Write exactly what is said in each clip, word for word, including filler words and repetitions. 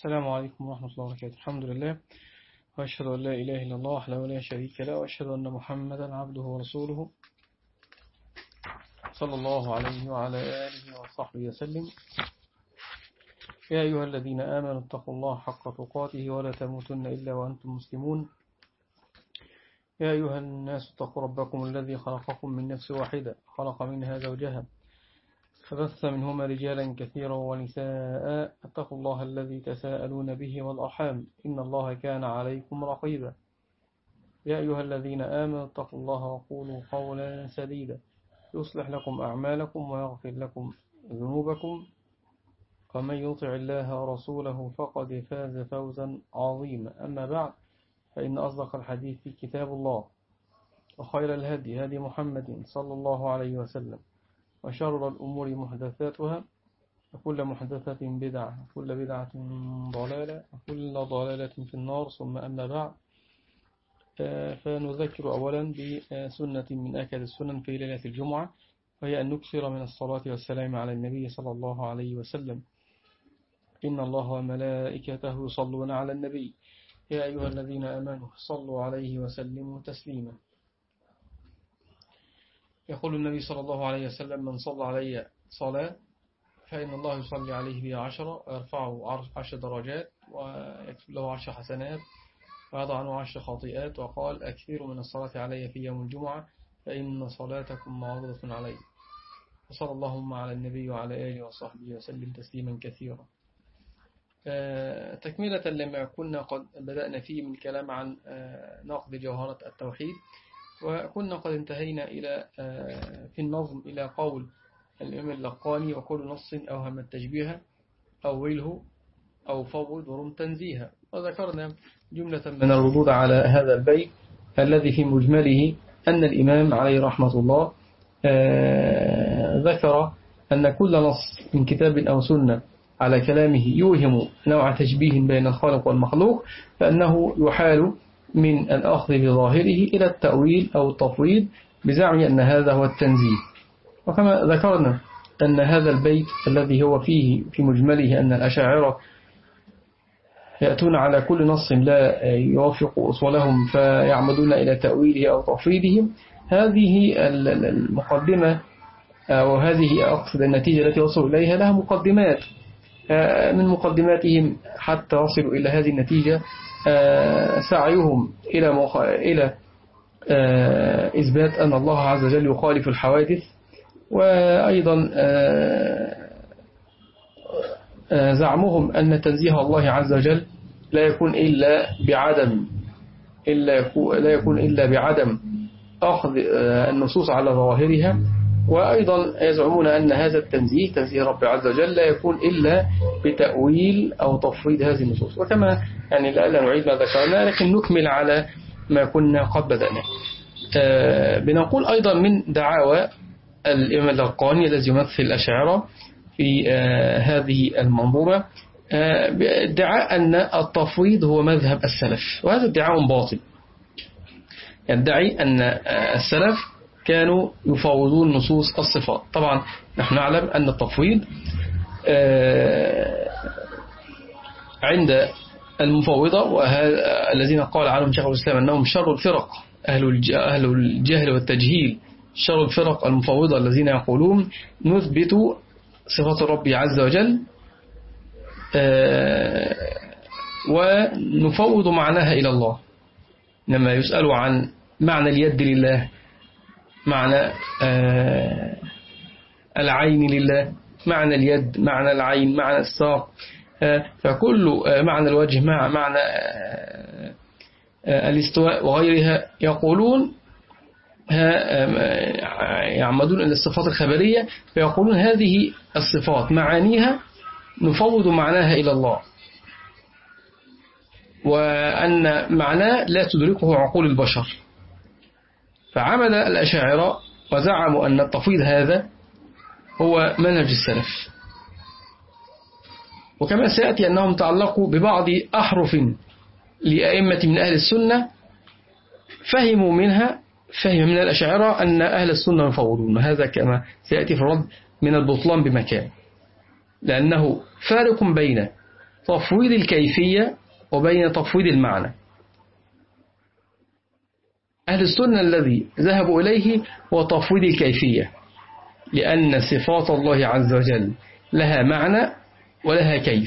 السلام عليكم ورحمة الله وبركاته. الحمد لله، وأشهد أن لا إله إلا الله وحده لا شريك له، وأشهد أن محمدا عبده ورسوله صلى الله عليه وعلى آله وصحبه وسلم. يا أيها الذين آمنوا اتقوا الله حق تقاته ولا تموتن إلا وأنتم مسلمون. يا أيها الناس اتقوا ربكم الذي خلقكم من نفس واحدة، خلق منها زوجها، فبث منهما رجالا كثيرا ونساء. اتقوا الله الذي تساءلون به والأرحام، إن الله كان عليكم رقيبا. يا أيها الذين آمنوا اتقوا الله وقولوا قولا سديدا يصلح لكم أعمالكم ويغفر لكم ذنوبكم، ومن يطع الله ورسوله فقد فاز فوزا عظيما. أما بعد، فإن أصدق الحديث كتاب الله، وخير الهدي هدي محمد صلى الله عليه وسلم، وشر الأمور محدثاتها، وكل محدثة بدعة، وكل بدعة ضلالة، وكل ضلالة في النار. ثم أما بعد، فنذكر أولا بسنة من أكد السنن في ليلة الجمعة، وهي أن نكثر من الصلاة والسلام على النبي صلى الله عليه وسلم. إن الله وملائكته يصلون على النبي، يا أيها الذين آمنوا صلوا عليه وسلموا تسليما. يقول النبي صلى الله عليه وسلم: من صلى علي صلاة فإن الله يصلي عليه بها عشرة، ويرفعه عشر درجات، ويكتب له عشر حسنات، ويضع عنه عشر خطيئات. وقال: أكثروا من الصلاة علي في يوم الجمعة فإن صلاتكم معروضة علي. وصلى اللهم على النبي وعلى آله وصحبه وسلم تسليما كثيرا. تكملة لما كنا قد بدأنا فيه من الكلام عن نقد جوهرة التوحيد، وكنا قد انتهينا إلى في النظم إلى قول الإمام اللقاني: وكل نص أوهم التشبيه أوله أو فوض ورم تنزيها. وذكرنا جملة من الردود على هذا البيت الذي في مجمله أن الإمام عليه رحمة الله ذكر أن كل نص من كتاب أو سنة على كلامه يوهم نوع تشبيه بين الخالق والمخلوق، فأنه يحال من الأخذ بظاهره إلى التأويل أو التفويض بزعم أن هذا هو التنزيه. وكما ذكرنا أن هذا البيت الذي هو فيه في مجمله أن الأشاعرة يأتون على كل نص لا يوافق أصولهم فيعمدون إلى تأويله أو تفويضه، هذه المقدمة أو هذه أقصد النتيجة التي وصلوا إليها لها مقدمات. من مقدماتهم حتى وصلوا إلى هذه النتيجة سعيهم إلى مخ... إلى إثبات أن الله عز وجل يخالف الحوادث، وأيضا زعمهم أن تنزيه الله عز وجل لا يكون إلا بعدم إلا يكون لا يكون إلا بعدم أخذ النصوص على ظواهرها. وأيضا يزعمون أن هذا التنزيه تنزيه رب عز وجل لا يكون إلا بتأويل أو تفويض هذه النصوص. وكما يعني لا نعيد ما ذكرنا، لكن نكمل على ما كنا قد بدأنا. بنقول أيضا من دعاوى الإمام اللقاني الذي يمثل الأشاعرة في هذه المنظومة ادعاء أن التفويض هو مذهب السلف، وهذا ادعاء باطل. يدعي أن السلف كانوا يفوضون نصوص الصفات. طبعا نحن نعلم أن التفويض عند المفوضة والذين قال عنهم شيخ الإسلام أنهم شر الفرق، أهل الجهل والتجهيل، شر الفرق المفوضة الذين يقولون نثبت صفات الرب عز وجل ونفوض معناها إلى الله. لما يسألوا عن معنى اليد لله، معنى العين لله، معنى اليد، معنى العين، معنى الساق، فكل معنى الوجه مع معنى الاستواء وغيرها، يقولون يعمدون إلى الصفات الخبرية، فيقولون هذه الصفات معانيها نفوض معناها إلى الله، وأن معناه لا تدركه عقول البشر. فعمد الأشاعرة وزعموا أن التفويض هذا هو منهج السلف. وكما سيأتي أنهم تعلقوا ببعض أحرف لأئمة من أهل السنة فهموا منها فهم من الأشاعرة أن أهل السنة يفوضون. هذا كما سيأتي في الرد من البطلان بمكان، لأنه فارق بين تفويض الكيفية وبين تفويض المعنى. أهل السنة الذي ذهبوا إليه هو تفويض الكيفية، لأن صفات الله عز وجل لها معنى ولها كيف.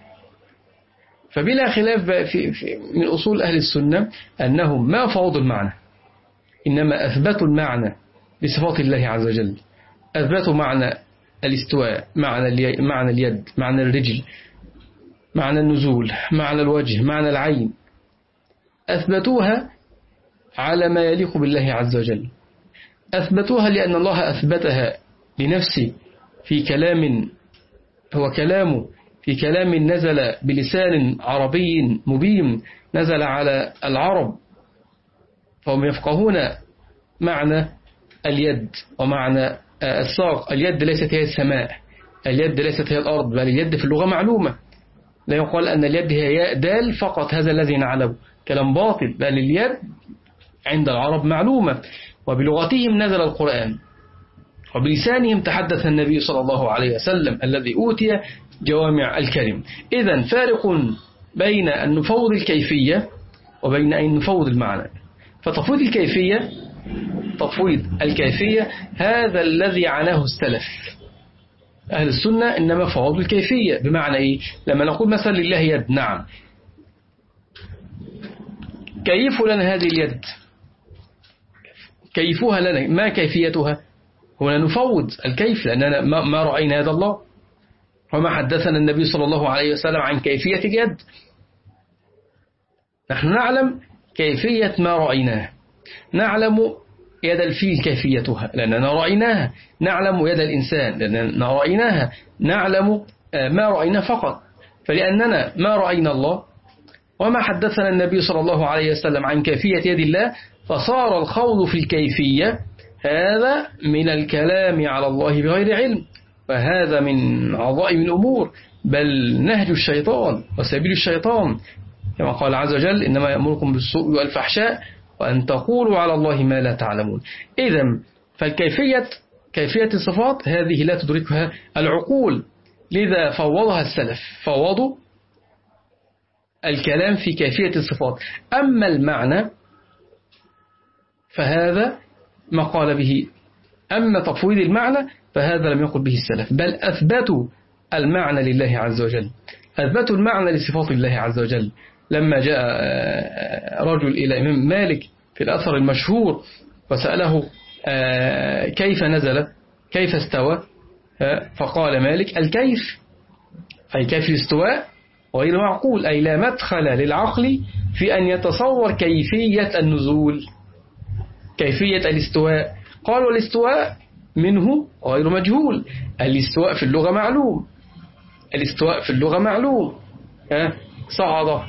فبلا خلاف في في من أصول أهل السنة أنهم ما فوضوا المعنى، إنما أثبتوا المعنى بصفات الله عز وجل. أثبتوا معنى الاستواء، معنى معنى اليد، معنى الرجل، معنى النزول، معنى الوجه، معنى العين، أثبتوها على ما يليق بالله عز وجل. أثبتوها لأن الله أثبتها لنفسه في كلام هو كلامه، في كلام نزل بلسان عربي مبين، نزل على العرب فهم يفقهون معنى اليد ومعنى الساق. اليد ليست هي السماء، اليد ليست هي الأرض، بل اليد في اللغة معلومة. لا يقال أن اليد هي ياء دال فقط، هذا الذي نعلمه كلام باطل، بل اليد عند العرب معلومة، وبلغتهم نزل القرآن، وبلسانهم تحدث النبي صلى الله عليه وسلم الذي أوتي جوامع الكلم. إذن فارق بين أن نفوض الكيفية وبين أن نفوض المعنى. فتفويض الكيفية تفويض الكيفية هذا الذي عناه السلف. أهل السنة إنما فوضوا الكيفية، بمعنى إيه؟ لما نقول مثلا لله يد، نعم، كيفوا لنا هذه اليد، كيفوها لنا، ما كيفيتها؟ هنا نفوض الكيف لأننا ما رأينا يد الله، وما حدثنا النبي صلى الله عليه وسلم عن كيفية اليد. نحن نعلم كيفية ما رأيناه، نعلم يد الفيل كيفيتها لأننا رأيناها، نعلم يد الإنسان لأننا رأيناها، نعلم ما رأينا فقط. فلأننا ما رأينا الله وما حدثنا النبي صلى الله عليه وسلم عن كيفية يد الله، فصار الخوض في الكيفية هذا من الكلام على الله بغير علم، وهذا من عظائم الأمور، بل نهج الشيطان وسبيل الشيطان، كما قال عز وجل: إنما يأمركم بالسوء والفحشاء وأن تقولوا على الله ما لا تعلمون. إذن فالكيفية كيفية الصفات هذه لا تدركها العقول، لذا فوضها السلف، فوضوا الكلام في كيفية الصفات. أما المعنى فهذا ما قال به، أما تفويض المعنى فهذا لم يقل به السلف، بل أثبتوا المعنى لله عز وجل، أثبتوا المعنى لصفات الله عز وجل. لما جاء رجل إلى إمام مالك في الأثر المشهور وسأله كيف نزل، كيف استوى، فقال مالك: الكيف، أي كيف الاستواء غير معقول، أي لا مدخل للعقل في أن يتصور كيفية النزول، كيفية الاستواء. قال: والاستواء منه غير مجهول، الاستواء في اللغة معلوم، الاستواء في اللغة معلوم، صعد،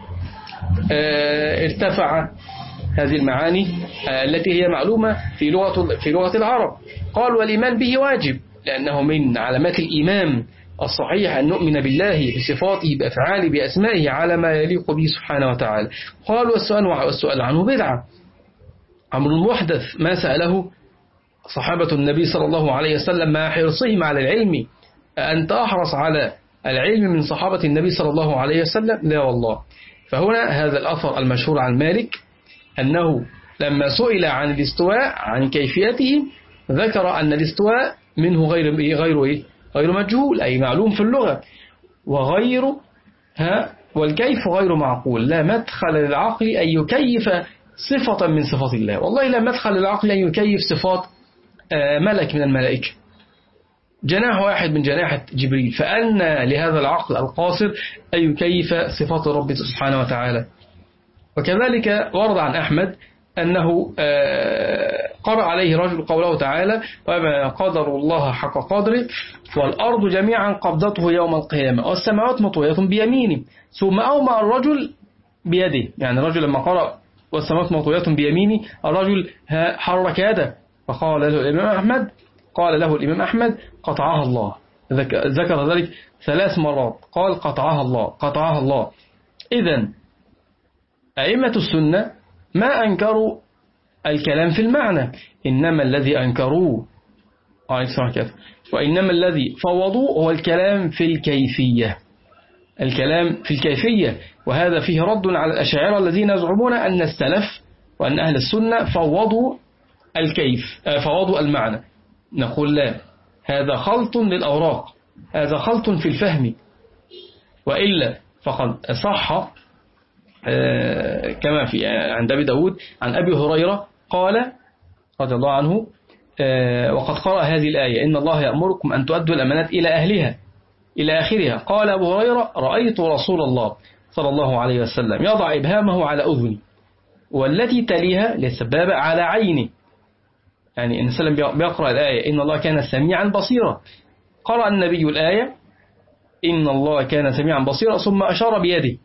ارتفع، هذه المعاني التي هي معلومة في لغة في لغة العرب. قال: والإيمان به واجب، لأنه من علامات الإيمان الصحيح أن نؤمن بالله بصفاته بأفعاله بأسمائه على ما يليق به سبحانه وتعالى. قال: والسؤال والسؤال عنه بدعة، أمر محدث ما سأله صحابة النبي صلى الله عليه وسلم مع حرصهم على العلم. أنت أحرص على العلم من صحابة النبي صلى الله عليه وسلم؟ لا والله. فهنا هذا الأثر المشهور عن مالك أنه لما سئل عن الاستواء عن كيفيته ذكر أن الاستواء منه غير إيه غير إيه غير مجهول، أي معلوم في اللغة، وغير ها والكيف غير معقول، لا مدخل للعقل أن يكيف صفة من صفات الله. والله لا مدخل للعقل أن يكيف صفات ملك من الملائكة، جناح واحد من جناحة جبريل، فأن لهذا العقل القاصر أن يكيف صفات رب سبحانه وتعالى. وكذلك ورد عن أحمد أنه قرأ عليه رجل قوله تعالى: وما قدر الله حق قدره والأرض جميعا قبضته يوم القيامة والسماوات مطويات بيمينه، ثم أومأ الرجل بيده. يعني الرجل لما قرأ والسماوات مطويات بيمينه الرجل حرك يده، فقال له الإمام أحمد قال له الإمام أحمد: قطعها الله. ذكر ذلك ثلاث مرات، قال: قطعها الله، قطعها الله. إذن أئمة السنة ما أنكروا الكلام في المعنى، إنما الذي أنكروه وإنما الذي فوضوا هو الكلام في الكيفية. الكلام في الكيفية، وهذا فيه رد على الأشاعرة الذين يزعمون أن السلف وأن أهل السنة فوضوا الكيف فوضوا المعنى. نقول لا، هذا خلط للأوراق، هذا خلط في الفهم، وإلا فقد صح كما في عند أبي داود عن أبي هريرة قال رضي الله عنه وقد قرأ هذه الآية: إن الله يأمركم أن تؤدوا الأمانات إلى أهلها إلى آخرها. قال أبو هريرة: رأيت رسول الله صلى الله عليه وسلم يضع إبهامه على أذني والتي تليها للسبابة على عيني. يعني إن سلم بيقرأ الآية إن الله كان سميعا بصيرا، قرأ النبي الآية إن الله كان سميعا بصيرا ثم أشار بيده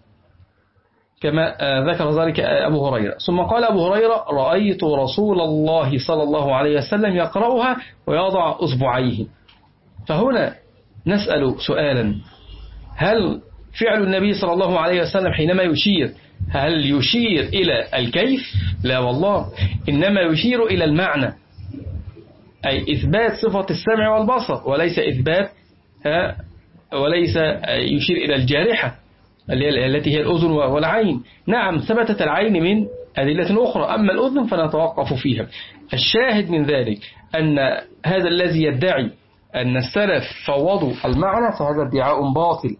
كما ذكر ذلك أبو هريرة. ثم قال أبو هريرة: رأيت رسول الله صلى الله عليه وسلم يقرأها ويضع أصبعيه. فهنا نسأل سؤالا: هل فعل النبي صلى الله عليه وسلم حينما يشير هل يشير إلى الكيف؟ لا والله، إنما يشير إلى المعنى، أي إثبات صفة السمع والبصر، وليس إثبات وليس يشير إلى الجارحة التي هي الأذن والعين. نعم ثبتت العين من أدلة أخرى، أما الأذن فنتوقف فيها. الشاهد من ذلك أن هذا الذي يدعي أن السلف فوضوا المعنى فهذا ادعاء باطل.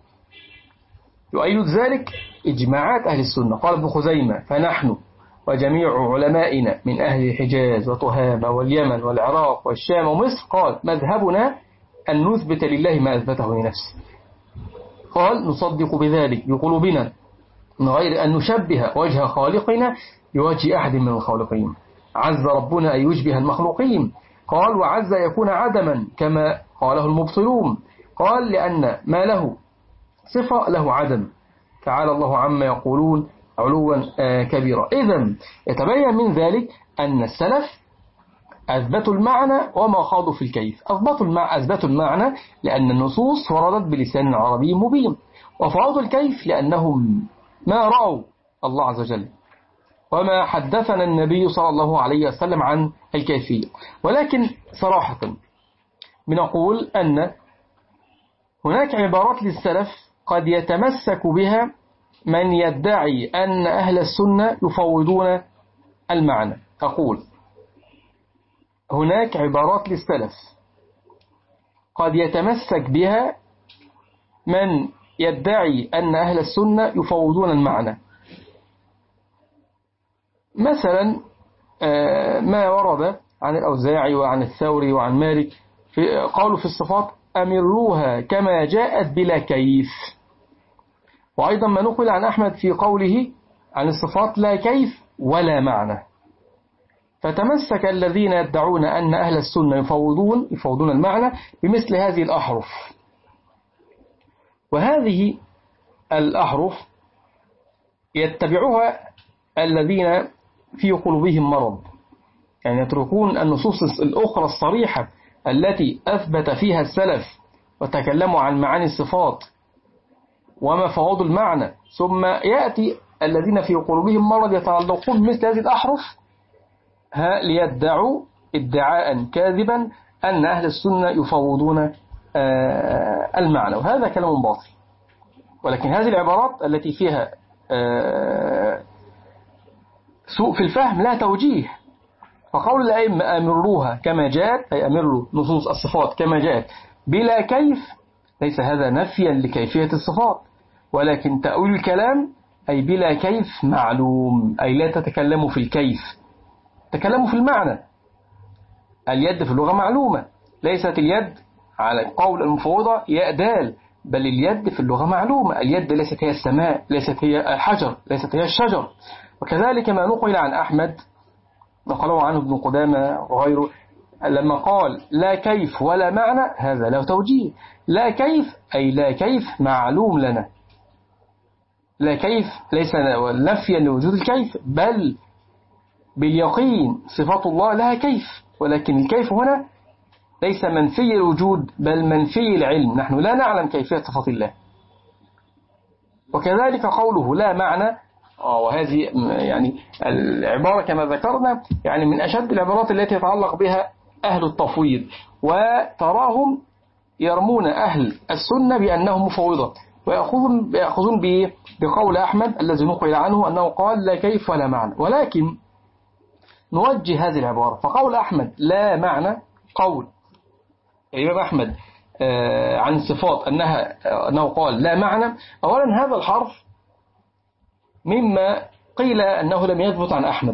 يؤيد ذلك إجماعات أهل السنة. قال ابن خزيمة: فنحن وجميع علمائنا من أهل الحجاز وتهامة واليمن والعراق والشام ومصر، قال مذهبنا أن نثبت لله ما أثبته لنفسه. قال نصدق بذلك بقلوبنا من غير أن نشبه وجه خالقنا بوجه أحد من الخالقين. عز ربنا أن يشبه المخلوقين. قال وعز يكون عدما كما قاله المبطلون. قال لأن ما له صفة له عدم، تعالى الله عما يقولون علوا كبيرا. إذن يتبين من ذلك أن السلف أثبتوا المعنى وما خاضوا في الكيف. أثبتوا المعنى, أثبتوا المعنى لأن النصوص وردت بلسان عربي مبين، وفاضوا الكيف لأنهم ما رأوا الله عز وجل وما حدثنا النبي صلى الله عليه وسلم عن الكيفية. ولكن صراحة بنقول أن هناك عبارات للسلف قد يتمسك بها من يدعي أن أهل السنة يفوضون المعنى. أقول هناك عبارات للسلف قد يتمسك بها من يدعي أن أهل السنة يفوضون المعنى. مثلا ما ورد عن الأوزاعي وعن الثوري وعن مالك في قالوا في الصفات أمروها كما جاءت بلا كيف. وأيضا ما نقل عن أحمد في قوله عن الصفات لا كيف ولا معنى. فتمسك الذين يدعون أن أهل السنة يفوضون يفوضون المعنى بمثل هذه الأحرف. وهذه الأحرف يتبعها الذين في قلوبهم مرض، يعني يتركون النصوص الأخرى الصريحة التي أثبت فيها السلف وتكلموا عن معاني الصفات وما فوضوا المعنى، ثم يأتي الذين في قلوبهم مرض يتعلقون مثل هذه الأحرف ليدعوا ادعاء كاذبا أن أهل السنة يفوضون المعنى، وهذا كلام باطل. ولكن هذه العبارات التي فيها سوء في الفهم لا توجيه. فقول الأئمة أمروها كما جاءت، أي أمروا نصوص الصفات كما جاءت بلا كيف، ليس هذا نفيا لكيفية الصفات، ولكن تأويل الكلام أي بلا كيف معلوم، أي لا تتكلموا في الكيف، تكلموا في المعنى. اليد في اللغة معلومة، ليست اليد على قول المفوضة ياء دال، بل اليد في اللغة معلومة. اليد ليست هي السماء، ليست هي الحجر، ليست هي الشجر. وكذلك ما نقل عن أحمد نقله عنه ابن قدامة وغيره لما قال لا كيف ولا معنى، هذا له توجيه. لا كيف أي لا كيف معلوم لنا، لا كيف ليس نفيا لوجود الكيف، بل باليقين صفات الله لها كيف، ولكن الكيف هنا ليس منفي الوجود بل منفي العلم، نحن لا نعلم كيفية صفات الله. وكذلك قوله لا معنى، وهذه يعني العبارة كما ذكرنا يعني من أشد العبارات التي يتعلق بها أهل التفويض، وتراهم يرمون أهل السنة بأنهم مفوضة، ويأخذون يأخذون بقول أحمد الذي نقل عنه أنه قال لا كيف ولا معنى. ولكن نوجه هذه العبارة، فقول أحمد لا معنى قول الإمام أحمد عن الصفات أنها أنه قال لا معنى. أولا هذا الحرف مما قيل أنه لم يثبت عن أحمد،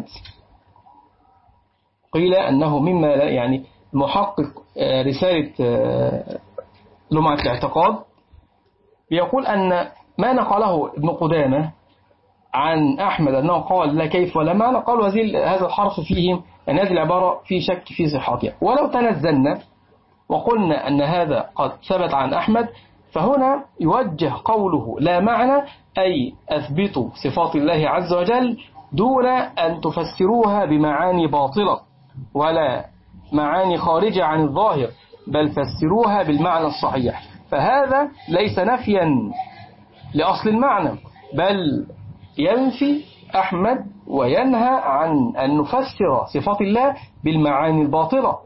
قيل أنه مما يعني محقق رسالة لمعة الاعتقاد يقول أن ما نقله ابن قدامة عن أحمد أنه قال لا كيف ولا معنى، قالوا هذا الحرف فيه أن هذه العبارة في شك في صحتها. ولو تنزلنا وقلنا أن هذا قد ثبت عن أحمد، فهنا يوجه قوله لا معنى أي أثبتوا صفات الله عز وجل دون أن تفسروها بمعاني باطلة ولا معاني خارجة عن الظاهر، بل فسروها بالمعنى الصحيح. فهذا ليس نفيا لأصل المعنى، بل ينفي أحمد وينهى عن أن نفسر صفات الله بالمعاني الباطلة.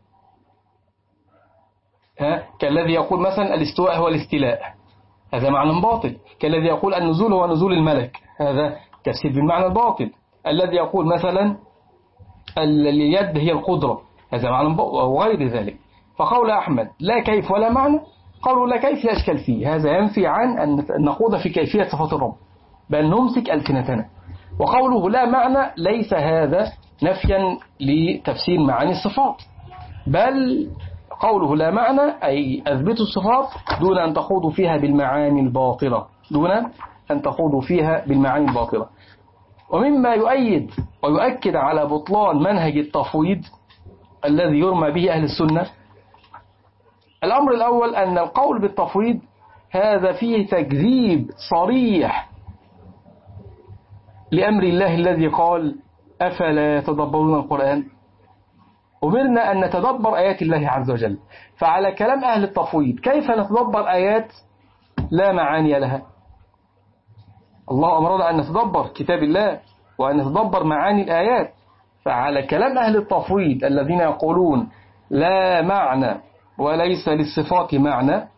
ها كالذي يقول مثلا الاستواء هو الاستيلاء، هذا معنى باطل. كالذي يقول النزول هو نزول الملك، هذا تفسير بالمعنى الباطل. الذي يقول مثلا اليد هي القدرة، هذا معنى باطل وغير ذلك. فقول أحمد لا كيف ولا معنى، قالوا لا كيف لا إشكال فيه، هذا ينفي عن أن نخوض في كيفية صفات الرب، بل نمسك ألسنتنا. وقوله لا معنى ليس هذا نفيا لتفسير معاني الصفات، بل قوله لا معنى أي أثبتوا الصفات دون أن تخوضوا فيها بالمعاني الباطلة، دون أن تخوضوا فيها بالمعاني الباطلة. ومما يؤيد ويؤكد على بطلان منهج التفويض الذي يرمى به أهل السنة، الأمر الأول أن القول بالتفويض هذا فيه تكذيب صريح لأمر الله الذي قال أفلا يتدبرون القرآن. أمرنا أن نتدبر آيات الله عز وجل، فعلى كلام أهل التفويض كيف نتدبر آيات لا معاني لها؟ الله أمرنا أن نتدبر كتاب الله وأن نتدبر معاني الآيات. فعلى كلام أهل التفويض الذين يقولون لا معنى وليس للصفات معنى،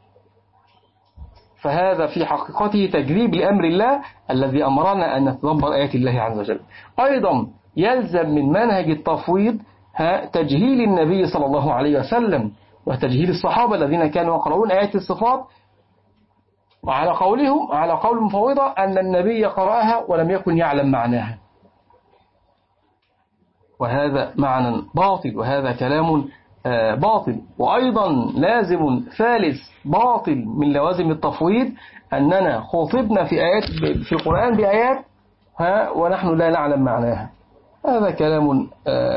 فهذا في حقيقته تكذيب لأمر الله الذي أمرنا أن نتدبر آيات الله عز وجل. أيضا يلزم من منهج التفويض تجهيل النبي صلى الله عليه وسلم وتجهيل الصحابة الذين كانوا يقرؤون آيات الصفات، وعلى قولهم على قول المفوضة أن النبي قرأها ولم يكن يعلم معناها، وهذا معنى باطل، وهذا كلام باطل. وأيضا لازم ثالث باطل من لوازم التفويض أننا خاطبنا في آيات في القرآن بآيات ها ونحن لا نعلم معناها، هذا كلام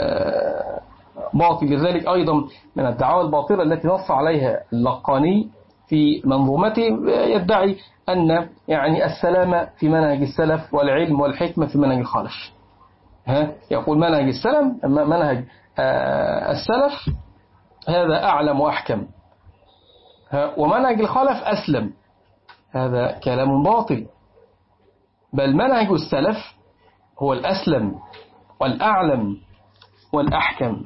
باطل. لذلك أيضا من الدعاوى الباطلة التي نص عليها اللقاني في منظومته، يدعي أن يعني السلامة في منهج السلف والعلم والحكمة في منهج الخلف. ها يقول منهج السلام منهج السلف هذا أعلم وأحكم، ومنهج الخلف أسلم، هذا كلام باطل. بل منهج السلف هو الأسلم والأعلم والأحكم.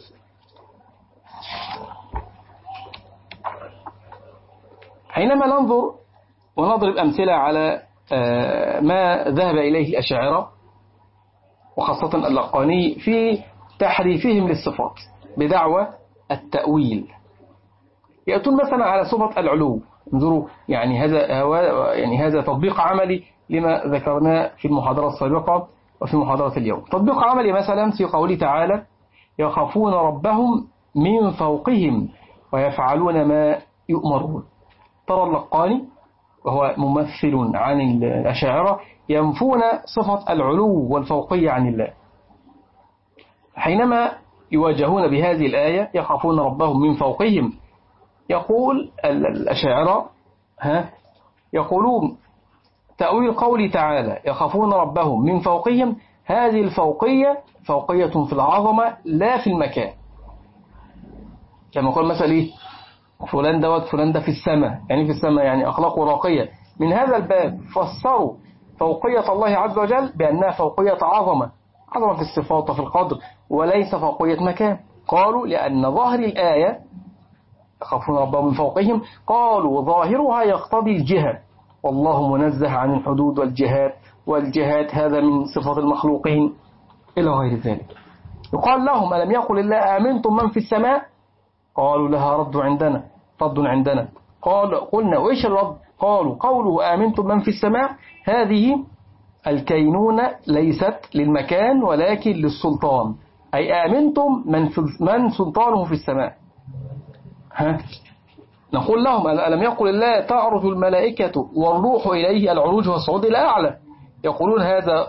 حينما ننظر ونضرب أمثلة على ما ذهب إليه الأشاعرة وخاصة اللقاني في تحريفهم للصفات بدعوى التأويل، يأتون مثلا على صفة العلو. انظروا يعني هذا يعني هذا تطبيق عملي لما ذكرناه في المحاضرة السابقة وفي محاضرة اليوم. تطبيق عملي مثلا في قوله تعالى يخافون ربهم من فوقهم ويفعلون ما يؤمرون. ترى اللقاني وهو ممثل عن الأشاعرة ينفون صفة العلو والفوقية عن الله، حينما يواجهون بهذه الآية يخافون ربهم من فوقهم، يقول الأشاعرة ها يقولون تأويل قول تعالى يخافون ربهم من فوقهم، هذه الفوقية فوقية في العظمة لا في المكان. كما قال مثلا إيه فلان دوت فلان ده في السماء، يعني في السماء يعني أخلاقه راقية. من هذا الباب فسروا فوقية الله عز وجل بأنها فوقية عظمة، عظمة في الصفات وفي القدر، وليس فوقية مكان. قالوا لأن ظاهر الآية يخافون ربهم من فوقهم، قالوا ظاهرها يقتضي الجهة، والله منزه عن الحدود والجهات، والجهات هذا من صفات المخلوقين إلى غير ذلك. يقال لهم ألم يقل الله آمنتم من في السماء؟ قالوا لها رد عندنا رد عندنا قال قلنا وإيش الرد؟ قالوا قوله آمنتم من في السماء هذه الكينونة ليست للمكان ولكن للسلطان، أي آمنتم من, من سلطانه في السماء. ها؟ نقول لهم ألم يقل الله تعرج الملائكة والروح إليه؟ العروج والصعود إلى أعلى، يقولون هذا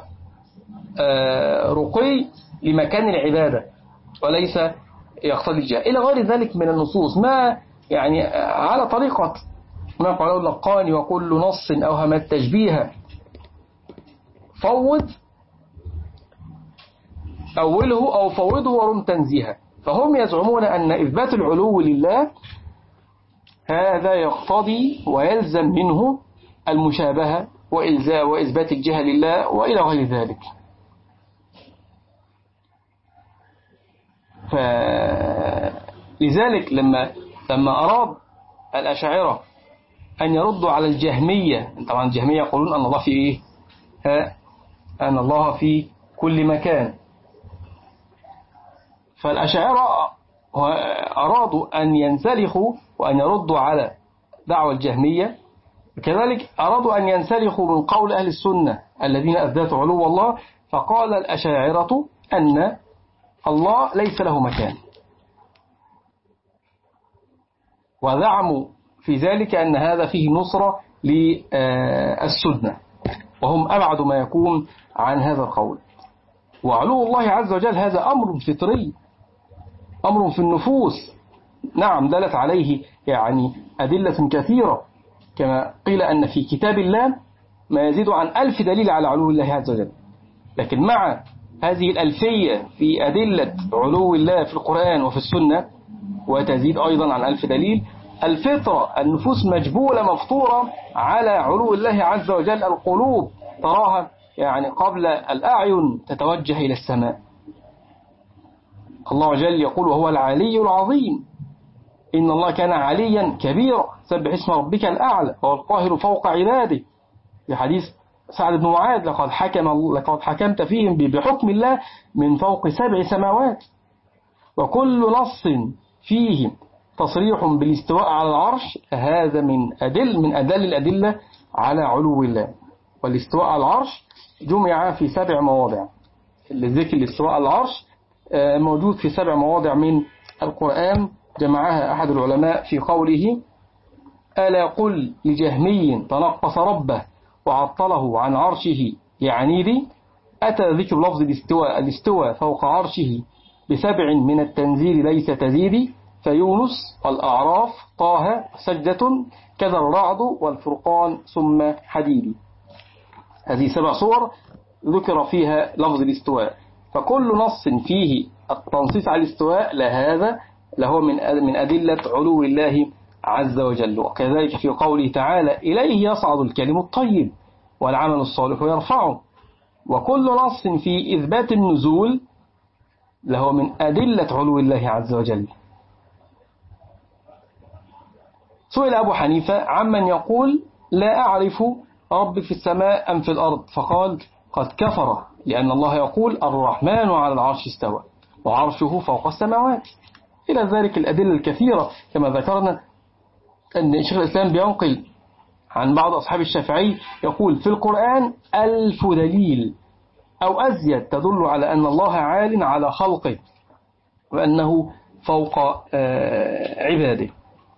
رقي لمكان العبادة وليس يقتضي الجهة إلى غير ذلك من النصوص، ما يعني على طريقة ما قاله اللقاني وكل نص أوهم التشبيه فوض أوله أو فوضه ورم تنزيها. فهم يزعمون أن إثبات العلو لله هذا يقتضي ويلزم منه المشابهة وإلزاء وإثبات الجهة لله وإلى غير ذلك. فلذلك لما لما أراد الأشاعرة أن يردوا على الجهمية، طبعا الجهمية يقولون أن الله في إيه؟ ها؟ أن الله في كل مكان. فالأشاعرة أرادوا أن ينسلخوا وأن يردوا على دعوة الجهمية، كذلك أرادوا أن ينسلخوا من قول أهل السنة الذين أثبتوا علو الله، فقال الأشاعرة أن الله ليس له مكان، وزعموا في ذلك أن هذا فيه نصرة للسنة، وهم أبعد ما يكون عن هذا القول. وعلو الله عز وجل هذا أمر فطري، أمر في النفوس، نعم دلت عليه يعني أدلة كثيرة، كما قيل أن في كتاب الله ما يزيد عن ألف دليل على علو الله عز وجل. لكن مع هذه الألفية في أدلة علو الله في القرآن وفي السنة، وتزيد أيضا عن ألف دليل، الفطرة النفوس مجبولة مفطورة على علو الله عز وجل. القلوب تراها يعني قبل الأعين تتوجه إلى السماء. الله جل يقول وهو العلي العظيم، إن الله كان عليا كبيرا، سبح اسم ربك الأعلى وهو القاهر فوق عباده، في حديث سعد بن معاذ لقد حكم لقد حكمت فيهم بحكم الله من فوق سبع سماوات. وكل نص فيه تصريح بالاستواء على العرش هذا من أدل من أدل الأدلة على علو الله. والاستواء على العرش جمع في سبع مواضع، الذكر الاستواء على العرش موجود في سبع مواضع من القرآن، جمعها أحد العلماء في قوله ألا قل لجهمي تنقص ربه وعطله عن عرشه لعنيد، أتى ذكر لفظ الاستواء الاستواء فوق عرشه بسبع من التنزيل ليس تزيد، فيونس والأعراف طه سجدة كذا الرعد والفرقان ثم حديد. هذه سبع صور ذكر فيها لفظ الاستواء، فكل نص فيه التنصيص على الاستواء لهذا لهو من من أدلة علو الله عز وجل. وكذلك في قوله تعالى إليه يصعد الكلم الطيب والعمل الصالح يرفعه. وكل نص في إثبات النزول لهو من أدلة علو الله عز وجل. سئل أبو حنيفة عمن يقول لا أعرف ربي في السماء أم في الأرض، فقال قد كفر، لأن الله يقول الرحمن على العرش استوى وعرشه فوق السماوات، إلى ذلك الأدلة الكثيرة. كما ذكرنا أن شيخ الإسلام بينقل عن بعض أصحاب الشافعي يقول في القرآن ألف دليل أو أزيد تدل على أن الله عال على خلقه وأنه فوق عباده.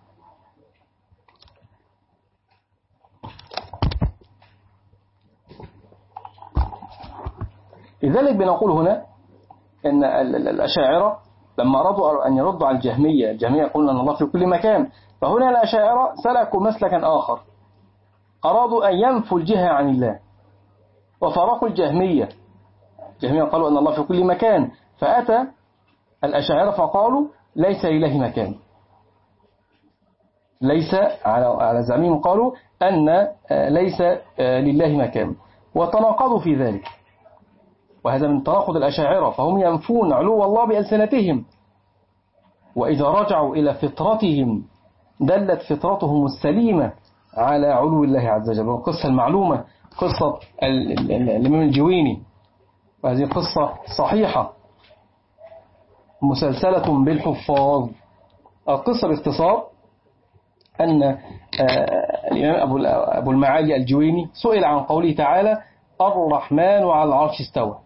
لذلك بنقول هنا أن الأشاعرة لما أرادوا أن يردوا على الجهمية، الجهمية يقولون أن الله في كل مكان، فهنا الأشاعرة سلكوا مسلكا آخر، أرادوا أن ينفوا الجهة عن الله وفرقوا الجهمية. الجهمية قالوا أن الله في كل مكان، فأتى الأشاعرة فقالوا ليس لله مكان، ليس على زعمهم قالوا أن ليس لله مكان، وتناقضوا في ذلك، وهذا من تناقض الأشاعرة، فهم ينفون علو الله بألسنتهم، وإذا رجعوا إلى فطرتهم دلت فطرتهم السليمة على علو الله عز وجل. والقصة المعلومة قصة الإمام الجويني، وهذه قصة صحيحة مسلسلة بالحفاظ. القصة باختصار أن الإمام أبو المعالي الجويني سئل عن قوله تعالى الرحمن على العرش استوى.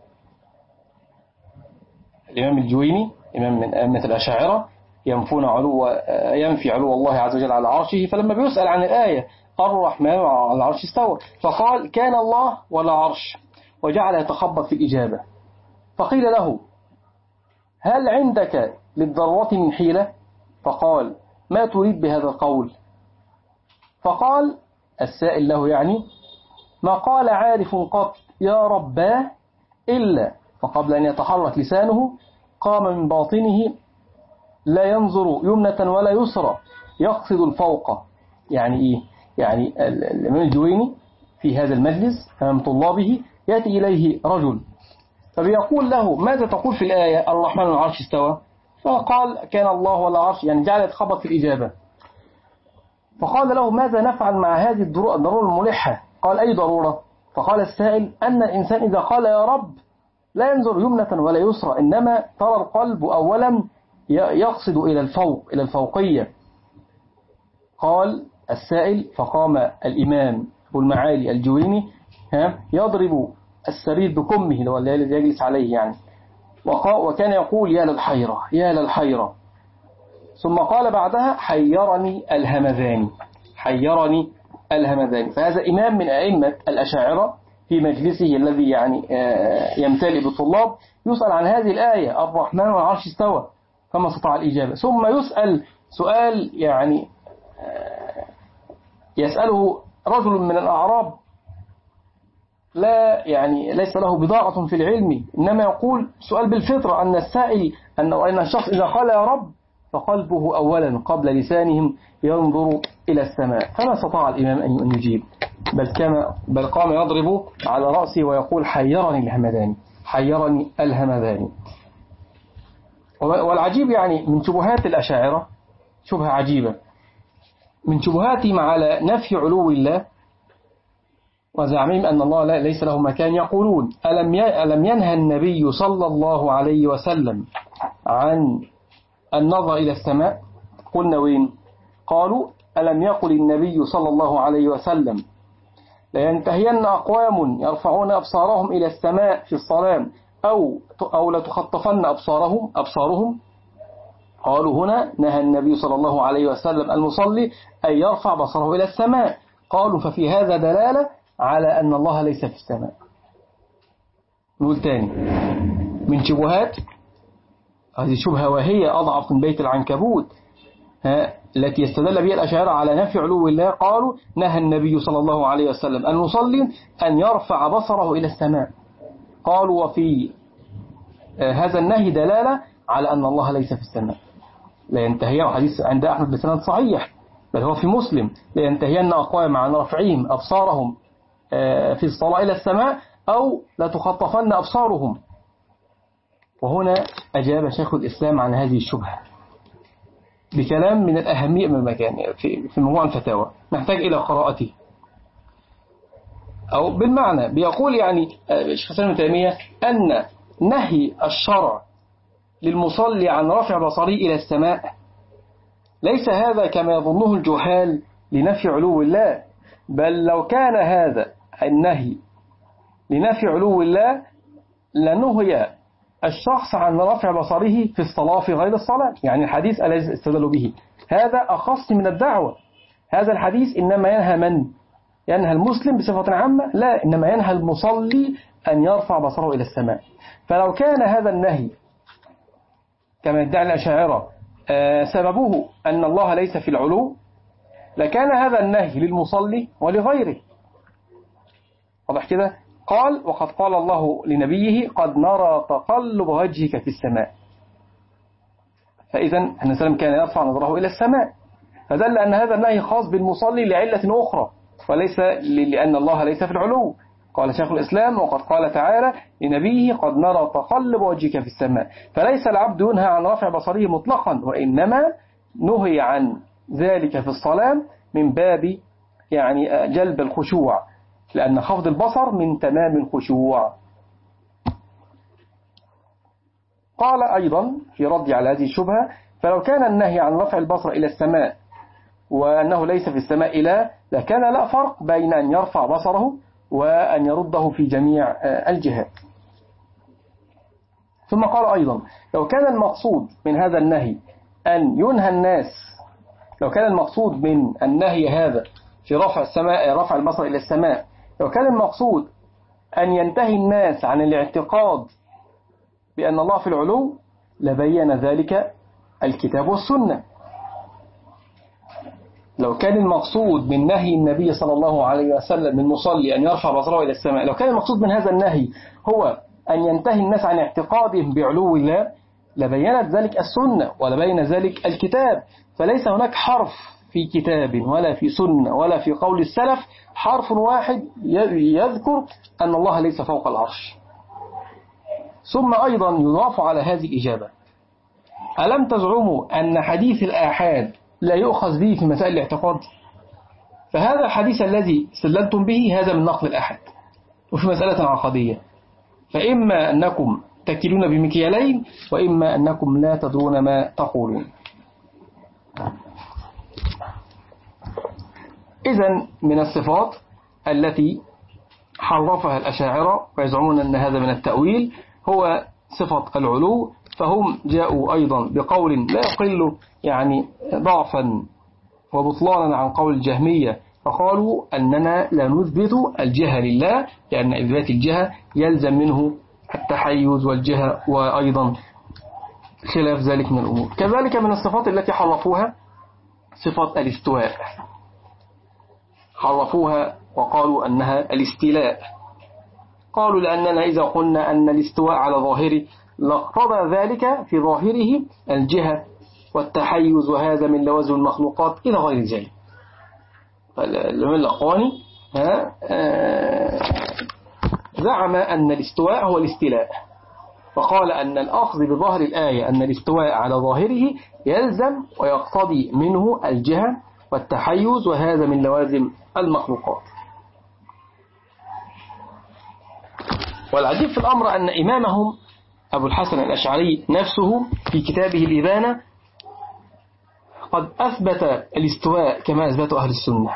الإمام الجويني إمام من أئمة الأشاعرة ينفون علو ينفي علو الله عز وجل على عرشه، فلما بيسأل عن الآية الرحمن على العرش استوى فقال كان الله ولا عرش، وجعل يتخبط في الإجابة. فقيل له هل عندك للضرورة من حيلة؟ فقال ما تريد بهذا القول؟ فقال السائل له يعني ما قال عارف قط يا رباه إلا فقبل أن يتحرك لسانه قام من باطنه لا ينظر يمنة ولا يسرى يقصد الفوق. يعني إيه؟ يعني الإمام الجويني في هذا المجلس أمام طلابه يأتي إليه رجل فبيقول له ماذا تقول في الآية الرحمن على العرش استوى؟ فقال كان الله ولا عرش، يعني جعل يتخبط في الإجابة. فقال له ماذا نفعل مع هذه الضرورة الملحة؟ قال أي ضرورة؟ فقال السائل أن الإنسان إذا قال يا رب لا ينظر يمنة ولا يسرى، إنما ترى القلب أولا يقصد إلى الفوق إلى الفوقية. قال السائل فقام الإمام أبو المعالي الجويني يضرب السرير بكمه اللي هو الذي يجلس عليه يعني، وكان يقول يا للحيرة يا للحيرة. ثم قال بعدها حيرني الهمذاني حيرني الهمذاني. فهذا إمام من أئمة الأشاعرة في مجلسه الذي يعني يمتلئ بالطلاب يسأل عن هذه الآية الرحمن على العرش استوى فما استطاع الإجابة. ثم يسأل سؤال يعني يسأله رجل من الأعراب لا يعني ليس له بضاعة في العلم، إنما يقول سؤال بالفطرة أن السائل أنه أن الشخص إذا قال يا رب فقلبه أولا قبل لسانهم ينظر إلى السماء. فما استطاع الإمام أن يجيب، بل, كما بل قام يضرب على رأسه ويقول حيرني الهمذاني حيرني الهمذاني. والعجيب يعني من شبهات الأشاعرة شبهة عجيبة من شبهاتهم على نفي علو الله وزعمهم أن الله ليس له مكان، يقولون ألم ينهى النبي صلى الله عليه وسلم عن النظر إلى السماء؟ قلنا وين؟ قالوا ألم يقل النبي صلى الله عليه وسلم لينتهين أقوام يرفعون أبصارهم إلى السماء في الصلاة أو أو لتخطفن أبصارهم أبصارهم قالوا هنا نهى النبي صلى الله عليه وسلم المصلي أن يرفع بصره إلى السماء. قالوا ففي هذا دلالة على أن الله ليس في السماء. نقول تاني من شبهات هذه شبهة وهي أضعف من بيت العنكبوت التي يستدل بها الأشاعرة على نفي علو الله. قالوا نهى النبي صلى الله عليه وسلم المصلي أن يرفع بصره إلى السماء. قالوا وفي هذا النهي دلالة على أن الله ليس في السماء. لا ينتهي حديث عند أحمد بسند صحيح بل هو في مسلم لا ينتهين أقوام عن رفعهم أبصارهم في الصلاة إلى السماء أو لا تخطفن أبصارهم. وهنا أجاب شيخ الإسلام عن هذه الشبهة بكلام من الأهمية من المكان في في مجموع الفتاوى نحتاج إلى قراءته. أو بالمعنى بيقول يعني شيخ الإسلام ابن تيمية أن نهي الشرع للمصلي عن رفع بصره إلى السماء ليس هذا كما يظنه الجهال لنفي علو الله، بل لو كان هذا النهي لنفي علو الله لنهي الشخص عن رفع بصره في الصلاة في غير الصلاة. يعني الحديث الذي استدلوا به هذا أخص من الدعوة. هذا الحديث إنما ينهى من؟ ينهى المسلم بصفة عامة؟ لا، إنما ينهى المصلي أن يرفع بصره إلى السماء. فلو كان هذا النهي كما يدعي الأشاعرة سببه أن الله ليس في العلو لكان هذا النهي للمصلي ولغيره. واضح كده؟ قال وقد قال الله لنبيه قد نرى تقلب وجهك في السماء. فإذا النبي صلى الله عليه وسلم كان يرفع نظره إلى السماء، فدل أن هذا النهي خاص بالمصلي لعلة أخرى وليس لأن الله ليس في العلو. قال شيخ الإسلام وقد قال تعالى لنبيه قد نرى تقلب وجهك في السماء. فليس العبد ينهى عن رفع بصره مطلقا، وإنما نهي عن ذلك في الصلاة من باب يعني جلب الخشوع، لأن خفض البصر من تمام الخشوع. قال أيضا في رد على هذه الشبهة: فلو كان النهي عن رفع البصر إلى السماء وأنه ليس في السماء إله لكان لا فرق بين أن يرفع بصره وأن يرده في جميع الجهات. ثم قال أيضا: لو كان المقصود من هذا النهي أن ينهى الناس لو كان المقصود من النهي هذا في رفع السماء رفع البصر إلى السماء لو كان المقصود أن ينتهي الناس عن الاعتقاد بأن الله في العلو لبين ذلك الكتاب والسنة. لو كان المقصود من نهي النبي صلى الله عليه وسلم من مصلي أن يرفع بصره إلى السماء، لو كان المقصود من هذا النهي هو أن ينتهي الناس عن اعتقادهم بعلو الله لبينت ذلك السنة ولبين ذلك الكتاب. فليس هناك حرف في كتاب ولا في سنة ولا في قول السلف حرف واحد يذكر أن الله ليس فوق العرش. ثم أيضا يضاف على هذه الإجابة: ألم تزعموا أن حديث الآحاد لا يؤخذ به في مسائل الاعتقاد؟ فهذا الحديث الذي سللتم به هذا من نقل الآحاد وفي مسألة عقدية، فإما أنكم تكلون بمكيالين وإما أنكم لا تدرون ما تقولون. إذن من الصفات التي حرفها الأشاعرة ويزعمون أن هذا من التأويل هو صفة العلو، فهم جاءوا أيضا بقول لا يقل يعني ضعفا وبطلانا عن قول الجهمية، فقالوا أننا لا نثبت الجهة لله لأن إثبات الجهة يلزم منه التحيز والجهة وأيضا خلاف ذلك من الأمور. كذلك من الصفات التي حرفوها صفة الاستواء، حرفوها وقالوا أنها الاستيلاء. قالوا لأننا إذا قلنا أن الاستواء على ظاهره لاقتضى ذلك في ظاهره الجهة والتحيز وهذا من لوازم المخلوقات إلى غير ذلك. العلماء الأخواني زعم أن الاستواء هو الاستيلاء، فقال أن الأخذ بظاهر الآية أن الاستواء على ظاهره يلزم ويقتضي منه الجهة والتحيز وهذا من لوازم المخلوقات. والعجيب في الأمر أن إمامهم أبو الحسن الأشعري نفسه في كتابه الإبانة قد أثبت الاستواء كما أثبت أهل السنة.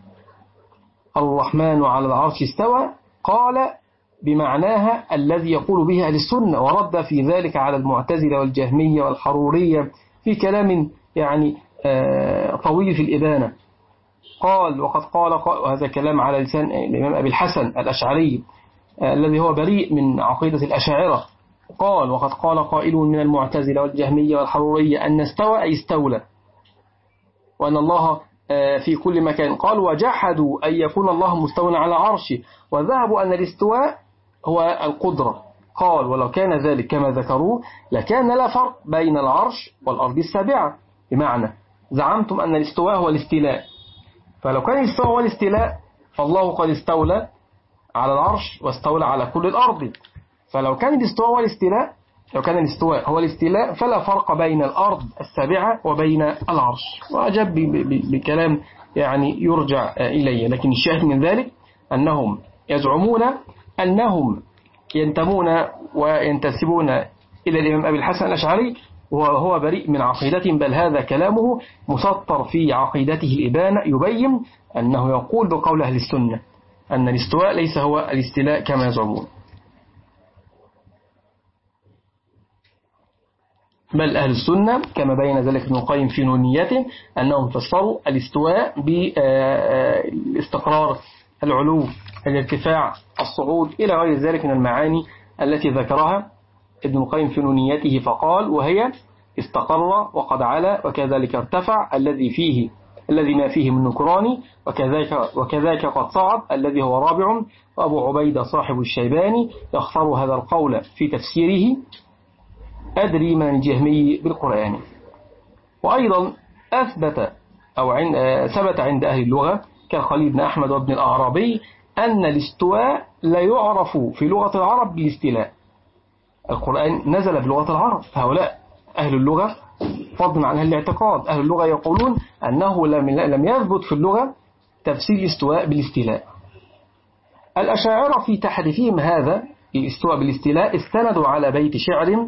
الرحمن على العرش استوى قال بمعناها الذي يقول به أهل السنة، ورد في ذلك على المعتزلة والجهمية والحرورية في كلام يعني طويل في الإبانة. قال وقد قال وهذا كلام على لسان الإمام أبي الحسن الأشعري الذي هو بريء من عقيدة الأشاعرة. قال وقد قال قائل من المعتزلة والجهمية والحرورية أن استوى أي استولى وأن الله في كل مكان. قال وجحدوا أن يكون الله مستوى على عرشه وذهبوا أن الاستواء هو القدرة. قال ولو كان ذلك كما ذكروه لكان لا فرق بين العرش والأرض السابعة، بمعنى زعمتم أن الاستواء هو الاستيلاء، فلو كان الاستواء هو الاستيلاء فالله قد استولى على العرش واستولى على كل الأرض. فلو كان الاستواء هو الاستيلاء لو كان الاستواء هو الاستيلاء فلا فرق بين الأرض السابعة وبين العرش. وأجاب بكلام يعني يرجع إليه، لكن الشاهد من ذلك أنهم يزعمون أنهم ينتمون وينتسبون إلى الإمام أبي الحسن الأشعري وهو بريء من عقيدتهم، بل هذا كلامه مسطر في عقيدته الإبانة يبين أنه يقول بقول أهل السنة أن الاستواء ليس هو الاستيلاء كما يزعمون، بل أهل السنة كما بين ذلك ابن القيم في نونيته أنهم فسروا الاستواء بالاستقرار، العلو، الارتفاع، الصعود إلى غير ذلك من المعاني التي ذكرها ابن القيم في نونيته، فقال وهي استقر وقد علا وكذلك ارتفع الذي فيه الذي ما فيه من نكران وكذلك, وكذلك قد صعد الذي هو رابع. وأبو عبيدة صاحب الشيباني يختار هذا القول في تفسيره أدري من الجهمي بالقرآن. وأيضا أثبت أو عند ثبت عند أهل اللغة كالخليل بن أحمد وابن الأعرابي أن الاستواء لا يعرف في لغة العرب بالاستيلاء. القرآن نزل بلغة العرب، هؤلاء أهل اللغة فضلا عن أهل الاعتقاد. أهل اللغة يقولون أنه لم يثبت في اللغة تفسير الاستواء بالاستيلاء. الأشاعرة في تحريفهم هذا الاستواء بالاستيلاء استندوا على بيت شعر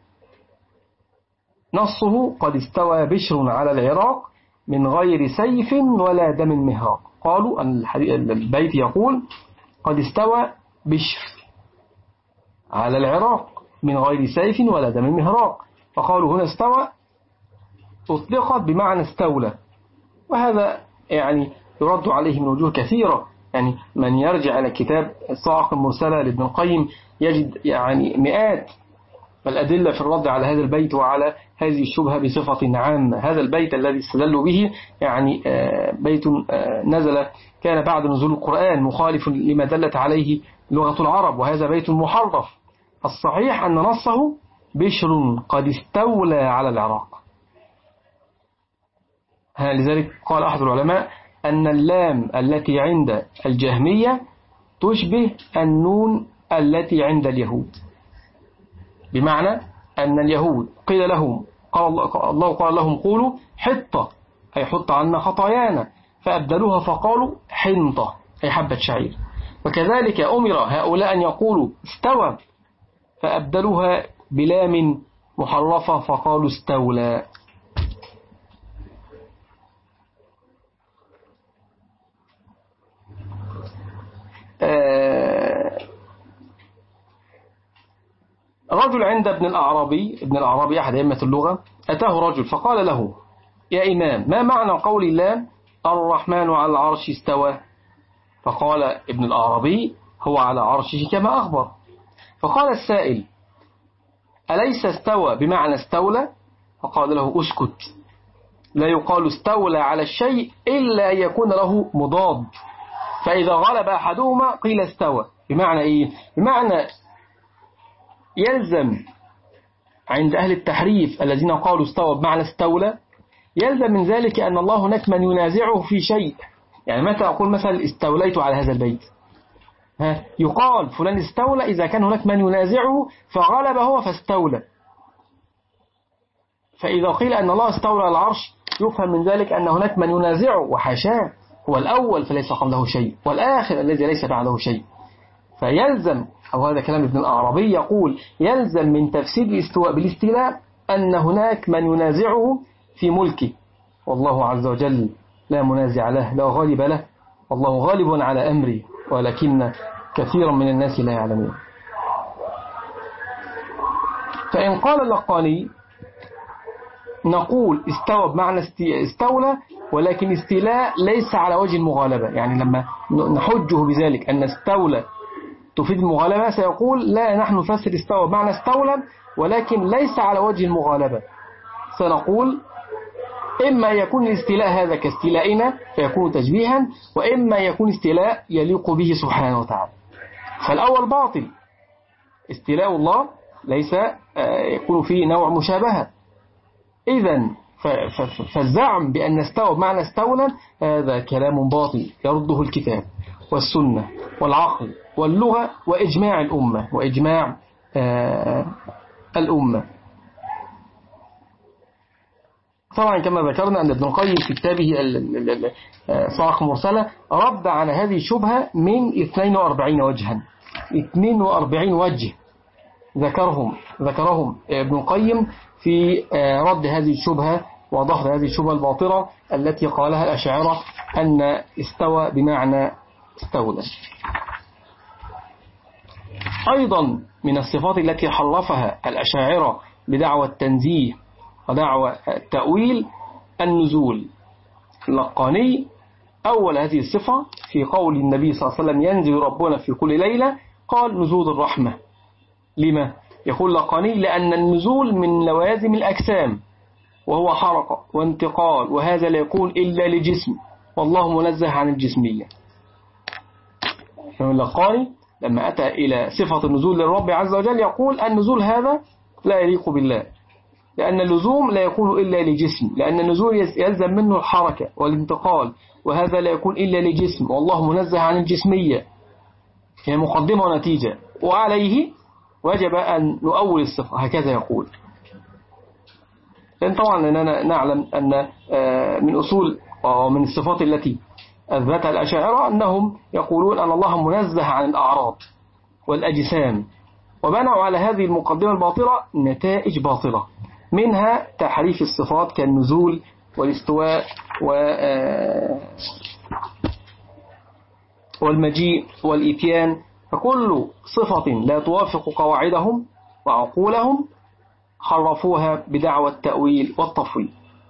نصه قد استوى بشر على العراق من غير سيف ولا دم مهراق. قالوا البيت يقول قد استوى بشر على العراق من غير سيف ولا دم مهراق، فقالوا هنا استوى أطلقت بمعنى استولى، وهذا يعني يرد عليه من وجوه كثيرة. يعني من يرجع إلى كتاب الصواعق المرسلة لابن القيم يجد يعني مئات الأدلة في الرد على هذا البيت وعلى هذه الشبهة بصفة عامة. هذا البيت الذي استدلوا به يعني بيت نزل كان بعد نزول القرآن مخالف لما دلت عليه لغة العرب، وهذا بيت محرف. الصحيح أن نصه بشر قد استولى على العراق. لذلك قال أحد العلماء أن اللام التي عند الجهمية تشبه النون التي عند اليهود، بمعنى أن اليهود قيل لهم قال الله قال لهم قولوا حطة أي حط عنا خطايانا، فأبدلوها فقالوا حنطة أي حبة شعير. وكذلك أمر هؤلاء أن يقولوا استوى فأبدلوها بلام محرفة فقالوا استولى. رجل عند ابن الأعرابي ابن الأعرابي أحد أئمة اللغة أتاه رجل فقال له يا إمام ما معنى قول الله الرحمن على العرش استوى؟ فقال ابن الأعرابي هو على عرشه كما أخبر. فقال السائل أليس استوى بمعنى استولى؟ فقال له أسكت، لا يقال استولى على الشيء إلا أن يكون له مضاد، فإذا غلب أحدهما قيل استوى. بمعنى إيه؟ بمعنى يلزم عند أهل التحريف الذين قالوا استوى بمعنى استولى يلزم من ذلك أن الله هناك من ينازعه في شيء. يعني متى أقول مثلا استوليت على هذا البيت، ها يقال فلان استولى إذا كان هناك من ينازعه فغلب هو فاستولى. فإذا قيل أن الله استولى على العرش يفهم من ذلك أن هناك من ينازعه، وحاشاه، هو الأول فليس قبله شيء والآخر الذي ليس بعده شيء. فيلزم، أو هذا كلام ابن الأعرابي يقول يلزم من تفسير الاستواء بالاستيلاء أن هناك من ينازعه في ملكه، والله عز وجل لا منازع له لا غالب له، والله غالب على أمره ولكن كثيرا من الناس لا يعلمون. فإن قال اللقاني نقول استوى بمعنى استولى، ولكن استيلاء ليس على وجه المغالبة. يعني لما نحجه بذلك أن استولى تفيد المغالبة سيقول لا، نحن نفسر استوى بمعنى استولى ولكن ليس على وجه المغالبة. سنقول إما يكون الاستيلاء هذا كاستيلائنا فيكون تشبيها، وإما يكون استيلاء يليق به سبحانه وتعالى. فالأول باطل، استيلاء الله ليس يكون فيه نوع مشابهة. إذن فالزعم بأن استوى بمعنى استولى هذا كلام باطل يرده الكتاب والسنة والعقل واللغة وإجماع الأمة وإجماع آه الأمة. طبعا كما ذكرنا أن ابن القيم في كتابه صواعق المرسلة رد على هذه الشبهة من اثنين وأربعين وجها، اثنين وأربعين وجه ذكرهم ذكرهم ابن القيم في رد هذه الشبهة وضحض هذه الشبهة الباطلة التي قالها الأشاعرة أن استوى بمعنى استولى. أيضا من الصفات التي حرفها الأشاعرة بدعوى التنزيه ودعوى التأويل النزول. اللقاني أول هذه الصفة في قول النبي صلى الله عليه وسلم ينزل ربنا في كل ليلة قال نزول الرحمة. لما؟ يقول اللقاني لأن النزول من لوازم الأجسام وهو حركة وانتقال، وهذا لا يكون إلا لجسم والله منزه عن الجسمية. اللقاني لما أتى إلى صفة النزول للرب عز وجل يقول النزول هذا لا يليق بالله، لأن اللزوم لا يكون إلا لجسم، لأن النزول يلزم منه الحركة والانتقال، وهذا لا يكون إلا لجسم والله منزه عن الجسمية. هي مقدمة ونتيجة، وعليه وجب أن نؤول الصفة، هكذا يقول. لأن طبعا أننا نعلم أن من أصول ومن الصفات التي أثبت الأشاعرة أنهم يقولون أن الله منزه عن الأعراض والأجسام، وبنوا على هذه المقدمة الباطلة نتائج باطلة، منها تحريف الصفات كالنزول والاستواء والمجيء والإتيان، فكل صفة لا توافق قواعدهم وعقولهم حرفوها بدعوى التأويل والتفويض.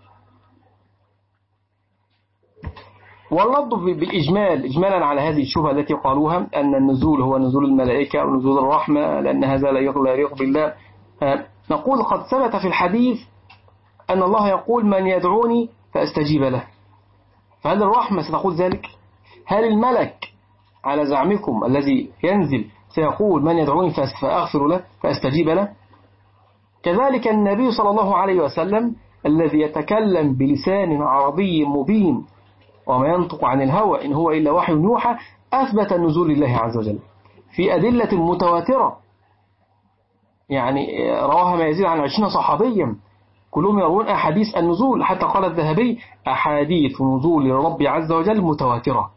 والرد بالإجمال إجمالا على هذه الشبهة التي قالوها أن النزول هو نزول الملائكة أو نزول الرحمة لأن هذا لا يليق بالله، نقول قد ثبت في الحديث أن الله يقول من يدعوني فأستجيب له، فهل الرحمة ستقول ذلك؟ هل الملك على زعمكم الذي ينزل سيقول من يدعوني فأغفر له فأستجيب له؟ كذلك النبي صلى الله عليه وسلم الذي يتكلم بلسان عربي مبين وما ينطق عن الهوى إن هو إلا وحي يوحى، أثبت النزول لله عز وجل في أدلة متواترة، يعني رواها ما يزيد عن عشرين صحابيا كلهم يروون أحاديث النزول، حتى قال الذهبي أحاديث نزول الرب عز وجل متواترة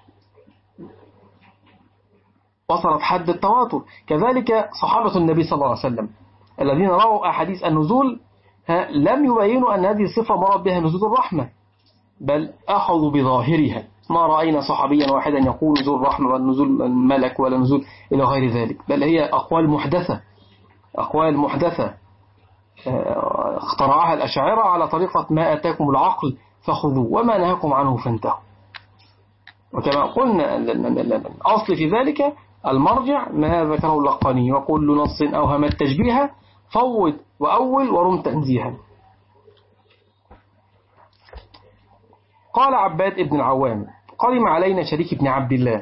وصلت حد التواتر. كذلك صحابة النبي صلى الله عليه وسلم الذين رووا أحاديث النزول لم يبينوا أن هذه الصفة مراد بها نزول الرحمة، بل أخذوا بظاهرها، ما رأينا صحابيا واحدا يقول نزول الرحمة ولا نزول الملك ولا نزول إلى غير ذلك، بل هي أقوال محدثة أقوال محدثة اخترعها الأشاعرة على طريقة ما أتاكم العقل فخذوا وما نهاكم عنه فانتهوا. وكما قلنا الأصل في ذلك المرجع ما ذكره اللقاني، وكل نص أوهم التشبيه فوض وأول ورم تنزيها. قال عباد ابن العوام قدم علينا شريك بن عبد الله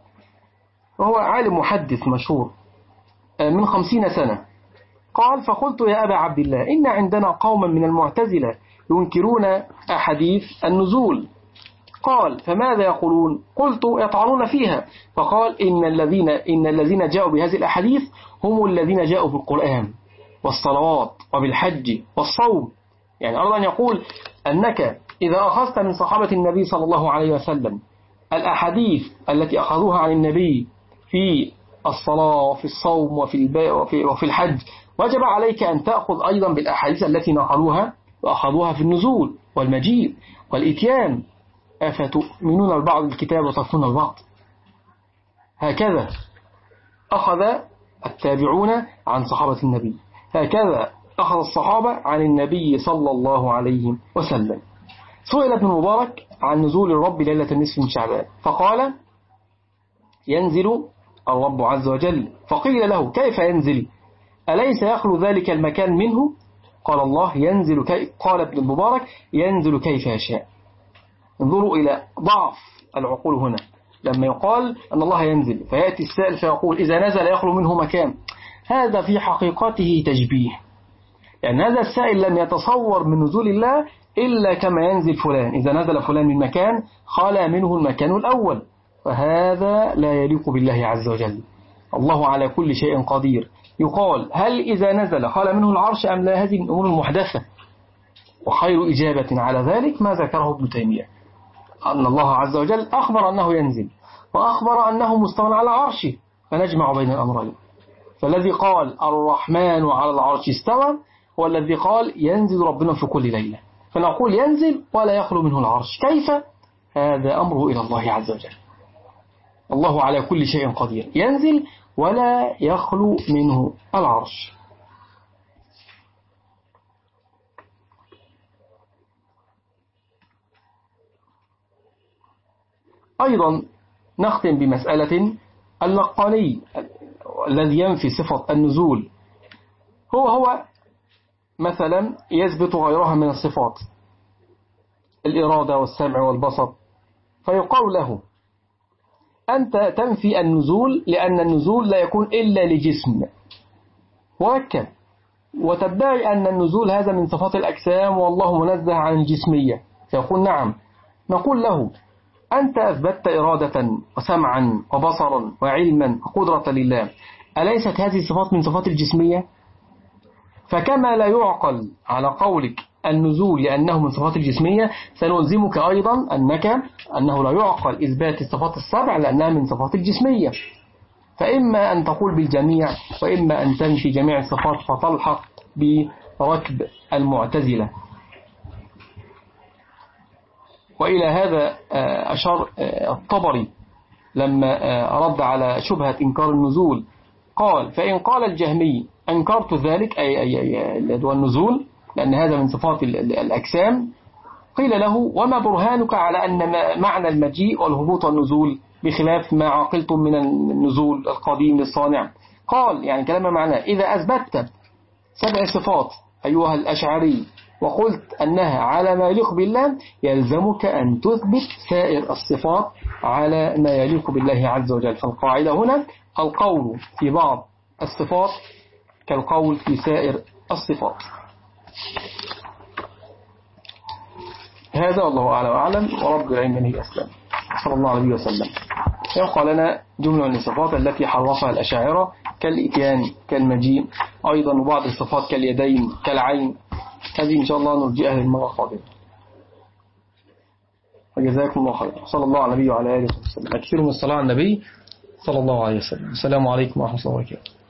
وهو عالم محدث مشهور من خمسين سنة، قال فقلت يا أبا عبد الله إن عندنا قوما من المعتزلة ينكرون أحاديث النزول، قال فماذا يقولون؟ قلت يطعنون فيها، فقال إن الذين إن الذين جاءوا بهذه الأحاديث هم الذين جاءوا بالقرآن والصلوات وبالحج والصوم. يعني أراد أن يقول أنك إذا أخذت من صحابة النبي صلى الله عليه وسلم الأحاديث التي أخذوها عن النبي في الصلاة وفي الصوم وفي, وفي, وفي الحج، وجب عليك أن تأخذ أيضا بالأحاديث التي نقلوها وأخذوها في النزول والمجيء والإتيان. أفتؤمنون البعض الكتاب وتكفرون البعض؟ هكذا أخذ التابعون عن صحابة النبي، هكذا أخذ الصحابة عن النبي صلى الله عليه وسلم. سئل ابن المبارك عن نزول الرب ليلة النصف من شعبان فقال ينزل الرب عز وجل، فقيل له كيف ينزل؟ أليس يخلو ذلك المكان منه؟ قال الله ينزل كي... قال ابن المبارك ينزل كيف يشاء. انظروا إلى ضعف العقول هنا، لما يقال أن الله ينزل فيأتي السائل فيقول إذا نزل يخلو منه مكان، هذا في حقيقته تشبيه، لأن يعني هذا السائل لم يتصور من نزول الله إلا كما ينزل فلان، إذا نزل فلان من مكان خلا منه المكان الأول، فهذا لا يليق بالله عز وجل. الله على كل شيء قدير. يقال هل إذا نزل خلا منه العرش أم لا؟ هذه من الأمور المحدثة، وخير إجابة على ذلك ما ذكره ابن تيمية، أن الله عز وجل أخبر أنه ينزل وأخبر أنه مستوى على عرشه، فنجمع بين الأمرين. فالذي قال الرحمن على العرش استوى والذي قال ينزل ربنا في كل ليلة، فنقول ينزل ولا يخلو منه العرش. كيف؟ هذا أمره إلى الله عز وجل. الله على كل شيء قدير، ينزل ولا يخلو منه العرش. أيضا نختم بمسألة اللقاني الذي ينفي صفة النزول، هو هو مثلا يثبت غيرها من الصفات الإرادة والسمع والبصر، فيقال له أنت تنفي النزول لأن النزول لا يكون إلا لجسم وكذا، وتدعي أن النزول هذا من صفات الأجسام والله منزه عن الجسمية، فيقول نعم. نقول له أنت أثبتت إرادة وسمعا وبصرا وعلما وقدرة لله، أليست هذه الصفات من صفات الجسمية؟ فكما لا يعقل على قولك النزول لأنه من صفات الجسمية، سنلزمك أيضا أنك أنه لا يعقل إثبات الصفات السبع لأنها من صفات الجسمية، فإما أن تقول بالجميع وإما أن تنفي جميع الصفات فتلحق بركب المعتزلة. وإلى هذا أشار الطبري لما رد على شبهة إنكار النزول، قال: فإن قال الجهمي أنكرت ذلك أي, أي, أي النزول لأن هذا من صفات الأجسام، قيل له: وما برهانك على أن معنى المجيء والهبوط والنزول بخلاف ما عقلتم من النزول القديم للصانع؟ قال: يعني كلام معناه إذا أثبتت سبع صفات أيها الأشعري وقلت أنها على ما يليق بالله، يلزمك أن تثبت سائر الصفات على ما يليق بالله عز وجل. فالقاعدة هنا: القول في بعض الصفات كالقول في سائر الصفات. هذا والله أعلم وأعلم، ورب العلم هي أسلم، صلى الله عليه وسلم. يبقى لنا جملة من الصفات التي حرفها الأشاعرة كالإتيان كالمجيء، أيضا وبعض الصفات كاليدين كالعين. هذه إن شاء الله نرجئها للمرة القادمة. وجزاكم الله خير. صلى الله على النبي وعلى آله وسلم. أكثروا من الصلاة على النبي صلى الله عليه وسلم. السلام عليكم ورحمة الله وبركاته.